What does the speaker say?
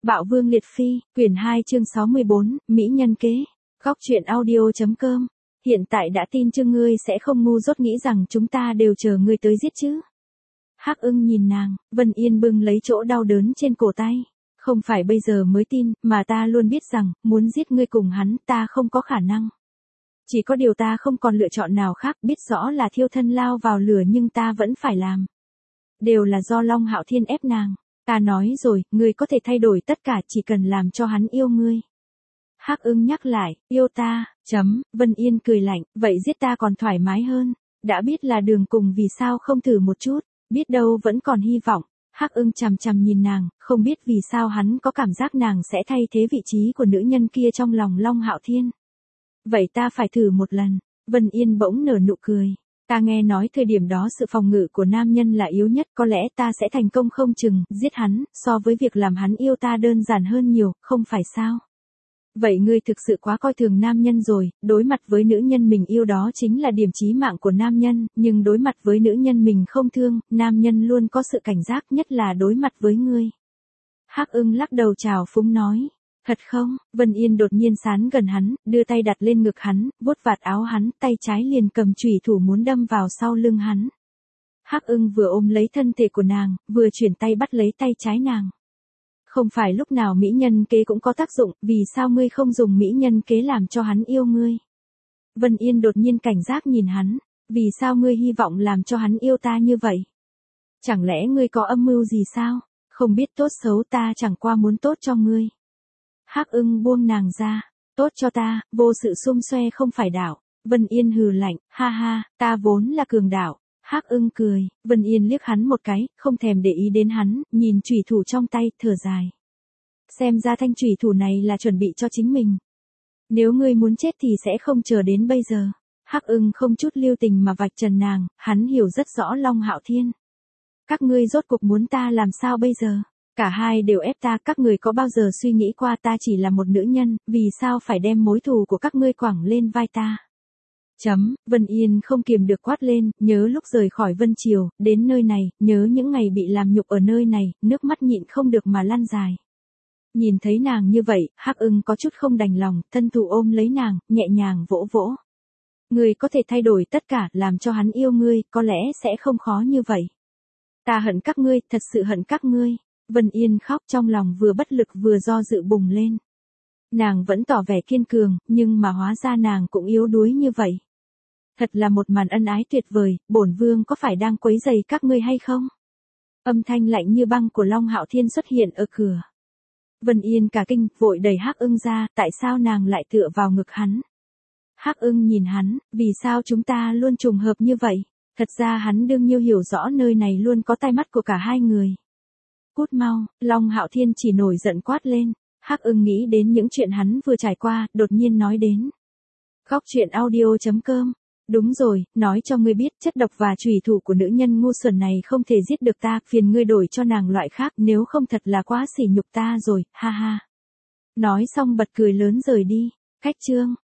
Bạo Vương Liệt Phi, quyển 2 chương 64, Mỹ nhân kế. Góc truyện audio.com. Hiện tại đã tin chưa, ngươi sẽ không ngu dốt nghĩ rằng chúng ta đều chờ ngươi tới giết chứ? Hắc Ưng nhìn nàng, Vân Yên bưng lấy chỗ đau đớn trên cổ tay. Không phải bây giờ mới tin, mà ta luôn biết rằng, muốn giết ngươi cùng hắn, ta không có khả năng. Chỉ có điều ta không còn lựa chọn nào khác, biết rõ là thiêu thân lao vào lửa nhưng ta vẫn phải làm. Đều là do Long Hạo Thiên ép nàng. Ta nói rồi, ngươi có thể thay đổi tất cả chỉ cần làm cho hắn yêu ngươi. Hắc Ưng nhắc lại, yêu ta, Vân Yên cười lạnh, vậy giết ta còn thoải mái hơn. Đã biết là đường cùng vì sao không thử một chút, biết đâu vẫn còn hy vọng. Hắc Ưng chằm chằm nhìn nàng, không biết vì sao hắn có cảm giác nàng sẽ thay thế vị trí của nữ nhân kia trong lòng Long Hạo Thiên. Vậy ta phải thử một lần. Vân Yên bỗng nở nụ cười. Ta nghe nói thời điểm đó sự phòng ngự của nam nhân là yếu nhất, có lẽ ta sẽ thành công không chừng, giết hắn, so với việc làm hắn yêu ta đơn giản hơn nhiều, không phải sao? Vậy ngươi thực sự quá coi thường nam nhân rồi, đối mặt với nữ nhân mình yêu đó chính là điểm chí mạng của nam nhân, nhưng đối mặt với nữ nhân mình không thương, nam nhân luôn có sự cảnh giác, nhất là đối mặt với ngươi. Hắc Ưng lắc đầu trào phúng nói. Thật không? Vân Yên đột nhiên sán gần hắn, đưa tay đặt lên ngực hắn, vuốt vạt áo hắn, tay trái liền cầm chùy thủ muốn đâm vào sau lưng hắn. Hắc Ưng vừa ôm lấy thân thể của nàng, vừa chuyển tay bắt lấy tay trái nàng. Không phải lúc nào mỹ nhân kế cũng có tác dụng, vì sao ngươi không dùng mỹ nhân kế làm cho hắn yêu ngươi? Vân Yên đột nhiên cảnh giác nhìn hắn, vì sao ngươi hy vọng làm cho hắn yêu ta như vậy? Chẳng lẽ ngươi có âm mưu gì sao? Không biết tốt xấu, ta chẳng qua muốn tốt cho ngươi. Hắc Ưng buông nàng ra, tốt cho ta, vô sự xung xoe không phải đạo. Vân Yên hừ lạnh, ha ha, ta vốn là cường đạo. Hắc Ưng cười, Vân Yên liếc hắn một cái, không thèm để ý đến hắn, nhìn chùy thủ trong tay, thở dài. Xem ra thanh chùy thủ này là chuẩn bị cho chính mình. Nếu ngươi muốn chết thì sẽ không chờ đến bây giờ. Hắc Ưng không chút lưu tình mà vạch trần nàng, hắn hiểu rất rõ Long Hạo Thiên. Các ngươi rốt cuộc muốn ta làm sao bây giờ? Cả hai đều ép ta, các người có bao giờ suy nghĩ qua ta chỉ là một nữ nhân, vì sao phải đem mối thù của các ngươi quẳng lên vai ta? Vân Yên không kiềm được quát lên, nhớ lúc rời khỏi Vân Triều, đến nơi này, nhớ những ngày bị làm nhục ở nơi này, nước mắt nhịn không được mà lăn dài. Nhìn thấy nàng như vậy, Hắc Ưng có chút không đành lòng, thân thủ ôm lấy nàng, nhẹ nhàng vỗ vỗ. Ngươi có thể thay đổi tất cả, làm cho hắn yêu ngươi, có lẽ sẽ không khó như vậy. Ta hận các ngươi, thật sự hận các ngươi. Vân Yên khóc, trong lòng vừa bất lực vừa do dự bùng lên. Nàng vẫn tỏ vẻ kiên cường, nhưng mà hóa ra nàng cũng yếu đuối như vậy. Thật là một màn ân ái tuyệt vời, bổn vương có phải đang quấy rầy các ngươi hay không? Âm thanh lạnh như băng của Long Hạo Thiên xuất hiện ở cửa. Vân Yên cả kinh, vội đẩy Hắc Ưng ra, tại sao nàng lại tựa vào ngực hắn? Hắc Ưng nhìn hắn, vì sao chúng ta luôn trùng hợp như vậy? Thật ra hắn đương nhiêu hiểu rõ nơi này luôn có tai mắt của cả hai người. Cút mau, Long Hạo Thiên chỉ nổi giận quát lên. Hắc Ưng nghĩ đến những chuyện hắn vừa trải qua, đột nhiên nói đến. Góc truyện audio.com. Đúng rồi, nói cho ngươi biết, chất độc và chủy thủ của nữ nhân ngu xuẩn này không thể giết được ta, phiền ngươi đổi cho nàng loại khác, nếu không thật là quá sỉ nhục ta rồi, ha ha. Nói xong bật cười lớn rời đi. Cách chương